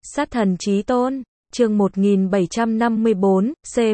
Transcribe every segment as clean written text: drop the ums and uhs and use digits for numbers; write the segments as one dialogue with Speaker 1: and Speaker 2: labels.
Speaker 1: Sát thần chí tôn, chương 1754,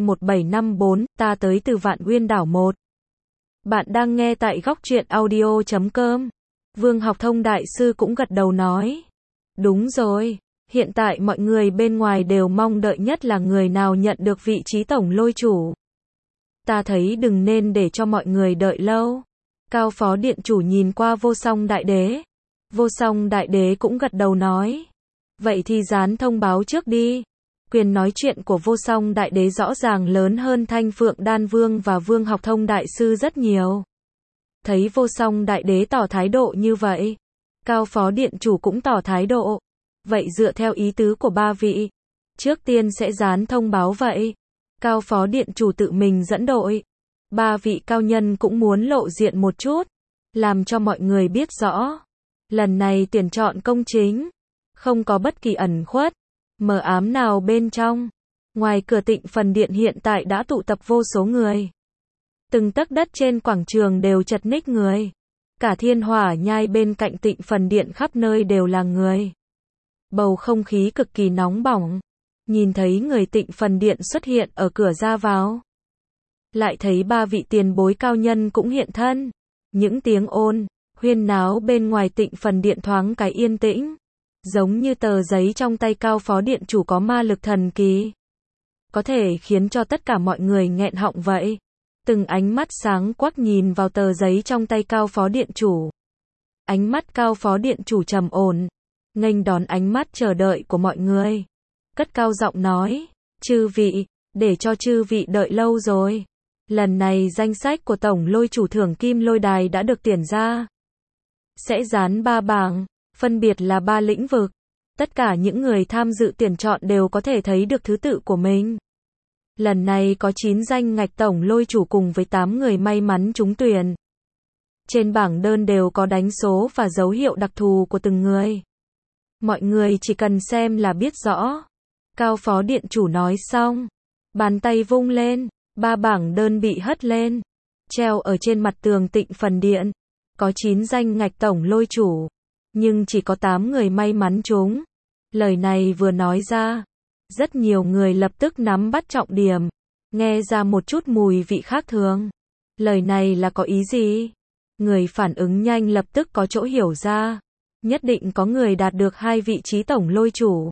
Speaker 1: C1754, ta tới từ Vạn Uyên đảo 1. Bạn đang nghe tại góc truyện audio.com. Vương Học Thông đại sư cũng gật đầu nói. Đúng rồi, hiện tại mọi người bên ngoài đều mong đợi nhất là người nào nhận được vị trí tổng lôi chủ. Ta thấy đừng nên để cho mọi người đợi lâu. Cao phó điện chủ nhìn qua Vô Song đại đế. Vô Song đại đế cũng gật đầu nói. Vậy thì dán thông báo trước đi. Quyền nói chuyện của Vô Song đại đế rõ ràng lớn hơn Thanh Phượng Đan Vương và Vương Học Thông đại sư rất nhiều. Thấy Vô Song đại đế tỏ thái độ như vậy, Cao phó điện chủ cũng tỏ thái độ. Vậy dựa theo ý tứ của ba vị, trước tiên sẽ dán thông báo vậy. Cao phó điện chủ tự mình dẫn đội. Ba vị cao nhân cũng muốn lộ diện một chút, làm cho mọi người biết rõ. Lần này tuyển chọn công chính, không có bất kỳ ẩn khuất, mờ ám nào bên trong. Ngoài cửa Tịnh Phần Điện hiện tại đã tụ tập vô số người. Từng tấc đất trên quảng trường đều chật ních người. Cả Thiên Hỏa Nhai bên cạnh Tịnh Phần Điện khắp nơi đều là người. Bầu không khí cực kỳ nóng bỏng. Nhìn thấy người Tịnh Phần Điện xuất hiện ở cửa ra vào. Lại thấy ba vị tiền bối cao nhân cũng hiện thân. Những tiếng ồn, huyên náo bên ngoài Tịnh Phần Điện thoáng cái yên tĩnh. Giống như tờ giấy trong tay Cao phó điện chủ có ma lực thần kỳ. Có thể khiến cho tất cả mọi người nghẹn họng vậy. Từng ánh mắt sáng quắc nhìn vào tờ giấy trong tay Cao phó điện chủ. Ánh mắt Cao phó điện chủ trầm ổn, nghênh đón ánh mắt chờ đợi của mọi người. Cất cao giọng nói, chư vị, để cho chư vị đợi lâu rồi. Lần này danh sách của tổng lôi chủ thưởng kim lôi đài đã được tuyển ra. Sẽ dán 3 bảng, phân biệt là 3 lĩnh vực. Tất cả những người tham dự tuyển chọn đều có thể thấy được thứ tự của mình. Lần này có 9 danh ngạch tổng lôi chủ cùng với 8 người may mắn trúng tuyển. Trên bảng đơn đều có đánh số và dấu hiệu đặc thù của từng người. Mọi người chỉ cần xem là biết rõ. Cao phó điện chủ nói xong, bàn tay vung lên, 3 bảng đơn bị hất lên, treo ở trên mặt tường Tịnh Phần Điện. Có 9 danh ngạch tổng lôi chủ, nhưng chỉ có 8 người may mắn trúng. Lời này vừa nói ra, rất nhiều người lập tức nắm bắt trọng điểm, nghe ra một chút mùi vị khác thường. Lời này là có ý gì? Người phản ứng nhanh lập tức có chỗ hiểu ra. Nhất định có người đạt được 2 vị trí tổng lôi chủ.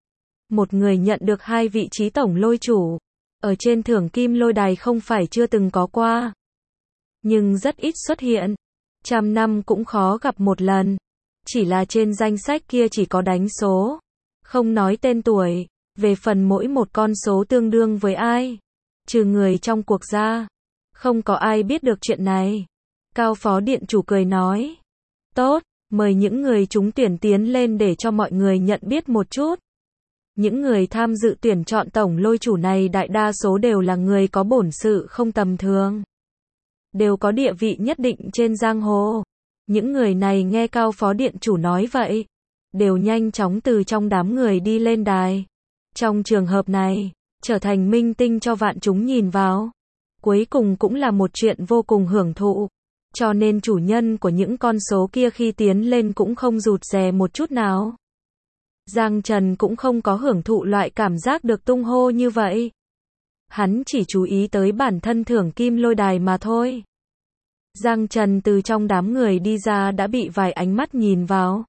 Speaker 1: Một người nhận được 2 vị trí tổng lôi chủ. Ở trên thưởng kim lôi đài không phải chưa từng có qua, nhưng rất ít xuất hiện. Trăm năm cũng khó gặp một lần. Chỉ là trên danh sách kia chỉ có đánh số, không nói tên tuổi. Về phần mỗi một con số tương đương với ai, trừ người trong cuộc ra, không có ai biết được chuyện này. Cao phó điện chủ cười nói, tốt, mời những người trúng tuyển tiến lên để cho mọi người nhận biết một chút. Những người tham dự tuyển chọn tổng lôi chủ này đại đa số đều là người có bổn sự không tầm thường, đều có địa vị nhất định trên giang hồ. Những người này nghe Cao phó điện chủ nói vậy, đều nhanh chóng từ trong đám người đi lên đài. Trong trường hợp này, trở thành minh tinh cho vạn chúng nhìn vào, cuối cùng cũng là một chuyện vô cùng hưởng thụ. Cho nên chủ nhân của những con số kia khi tiến lên cũng không rụt rè một chút nào. Giang Trần cũng không có hưởng thụ loại cảm giác được tung hô như vậy. Hắn chỉ chú ý tới bản thân thưởng kim lôi đài mà thôi. Giang Trần từ trong đám người đi ra đã bị vài ánh mắt nhìn vào.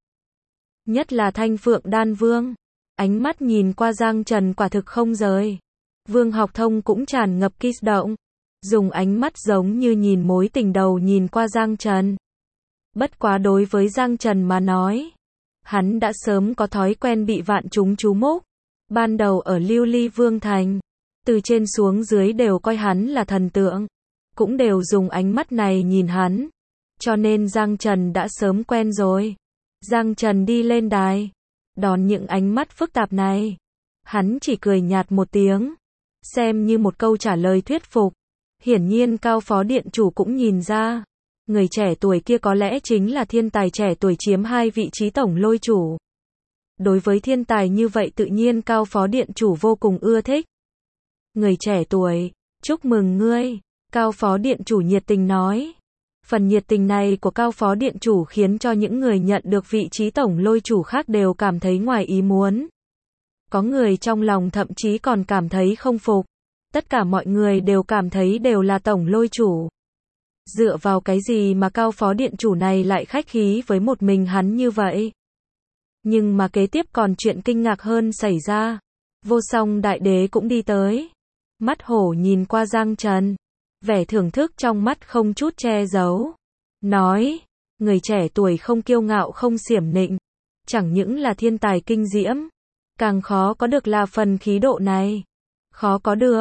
Speaker 1: Nhất là Thanh Phượng Đan Vương. Ánh mắt nhìn qua Giang Trần quả thực không rời. Vương Học Thông cũng tràn ngập kích động, dùng ánh mắt giống như nhìn mối tình đầu nhìn qua Giang Trần. Bất quá đối với Giang Trần mà nói, hắn đã sớm có thói quen bị vạn chúng chú mục. Ban đầu ở Lưu Ly Vương Thành, từ trên xuống dưới đều coi hắn là thần tượng, cũng đều dùng ánh mắt này nhìn hắn. Cho nên Giang Trần đã sớm quen rồi. Giang Trần đi lên đài, đón những ánh mắt phức tạp này, hắn chỉ cười nhạt một tiếng, xem như một câu trả lời thuyết phục. Hiển nhiên Cao phó điện chủ cũng nhìn ra, người trẻ tuổi kia có lẽ chính là thiên tài trẻ tuổi chiếm 2 vị trí tổng lôi chủ. Đối với thiên tài như vậy tự nhiên Cao phó điện chủ vô cùng ưa thích. Người trẻ tuổi, chúc mừng ngươi, Cao phó điện chủ nhiệt tình nói. Phần nhiệt tình này của Cao phó điện chủ khiến cho những người nhận được vị trí tổng lôi chủ khác đều cảm thấy ngoài ý muốn. Có người trong lòng thậm chí còn cảm thấy không phục. Tất cả mọi người đều cảm thấy đều là tổng lôi chủ. Dựa vào cái gì mà cao phó điện chủ này lại khách khí với một mình hắn như vậy? Nhưng mà kế tiếp còn chuyện kinh ngạc hơn xảy ra. Vô Song Đại Đế cũng đi tới. Mắt hổ nhìn qua Giang Trần. Vẻ thưởng thức trong mắt không chút che giấu. Nói, người trẻ tuổi không kiêu ngạo không xiểm nịnh. Chẳng những là thiên tài kinh diễm. Càng khó có được là phần khí độ này. Khó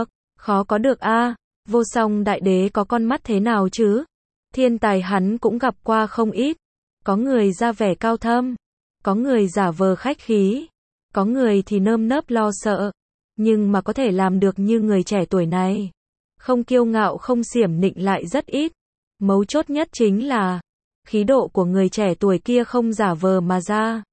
Speaker 1: có được a. Vô Song Đại Đế có con mắt thế nào chứ? Thiên tài hắn cũng gặp qua không ít. Có người ra vẻ cao thâm. Có người giả vờ khách khí. Có người thì nơm nớp lo sợ. Nhưng mà có thể làm được như người trẻ tuổi này. Không kiêu ngạo không xiểm nịnh lại rất ít. Mấu chốt nhất chính là khí độ của người trẻ tuổi kia không giả vờ mà ra.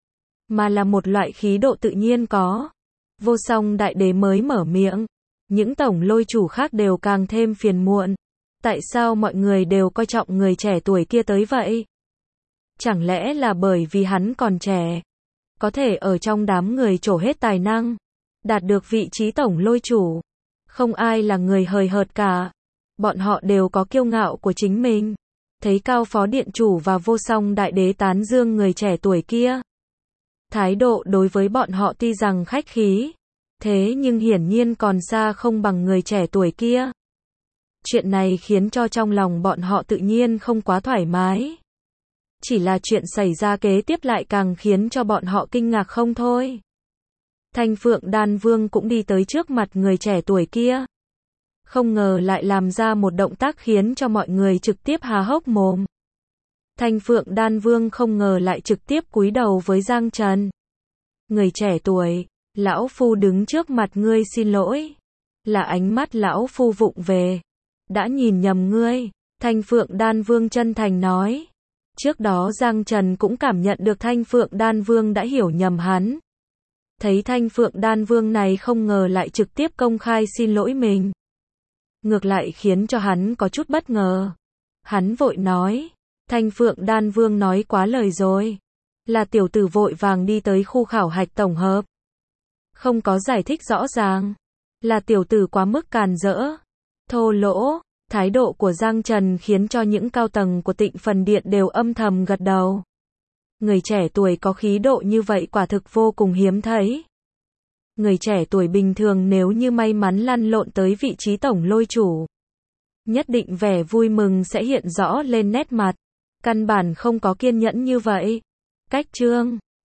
Speaker 1: Mà là một loại khí độ tự nhiên có. Vô Song Đại Đế mới mở miệng. Những tổng lôi chủ khác đều càng thêm phiền muộn. Tại sao mọi người đều coi trọng người trẻ tuổi kia tới vậy? Chẳng lẽ là bởi vì hắn còn trẻ? Có thể ở trong đám người trổ hết tài năng. Đạt được vị trí tổng lôi chủ. Không ai là người hời hợt cả. Bọn họ đều có kiêu ngạo của chính mình. Thấy cao phó điện chủ và Vô Song Đại Đế tán dương người trẻ tuổi kia. Thái độ đối với bọn họ tuy rằng khách khí. Thế nhưng hiển nhiên còn xa không bằng người trẻ tuổi kia. Chuyện này khiến cho trong lòng bọn họ tự nhiên không quá thoải mái. Chỉ là chuyện xảy ra kế tiếp lại càng khiến cho bọn họ kinh ngạc không thôi. Thanh Phượng Đan Vương cũng đi tới trước mặt người trẻ tuổi kia. Không ngờ lại làm ra một động tác khiến cho mọi người trực tiếp há hốc mồm. Thanh Phượng Đan Vương không ngờ lại trực tiếp cúi đầu với Giang Trần. Người trẻ tuổi, lão phu đứng trước mặt ngươi xin lỗi. Là ánh mắt lão phu vụng về. Đã nhìn nhầm ngươi. Thanh Phượng Đan Vương chân thành nói. Trước đó Giang Trần cũng cảm nhận được Thanh Phượng Đan Vương đã hiểu nhầm hắn. Thấy Thanh Phượng Đan Vương này không ngờ lại trực tiếp công khai xin lỗi mình. Ngược lại khiến cho hắn có chút bất ngờ. Hắn vội nói. Thanh Phượng Đan Vương nói quá lời rồi. Là tiểu tử vội vàng đi tới khu khảo hạch tổng hợp. Không có giải thích rõ ràng. Là tiểu tử quá mức càn rỡ. Thô lỗ. Thái độ của Giang Trần khiến cho những cao tầng của Tịnh Phần Điện đều âm thầm gật đầu. Người trẻ tuổi có khí độ như vậy quả thực vô cùng hiếm thấy. Người trẻ tuổi bình thường nếu như may mắn lăn lộn tới vị trí tổng lôi chủ. Nhất định vẻ vui mừng sẽ hiện rõ lên nét mặt. Căn bản không có kiên nhẫn như vậy. Cách chương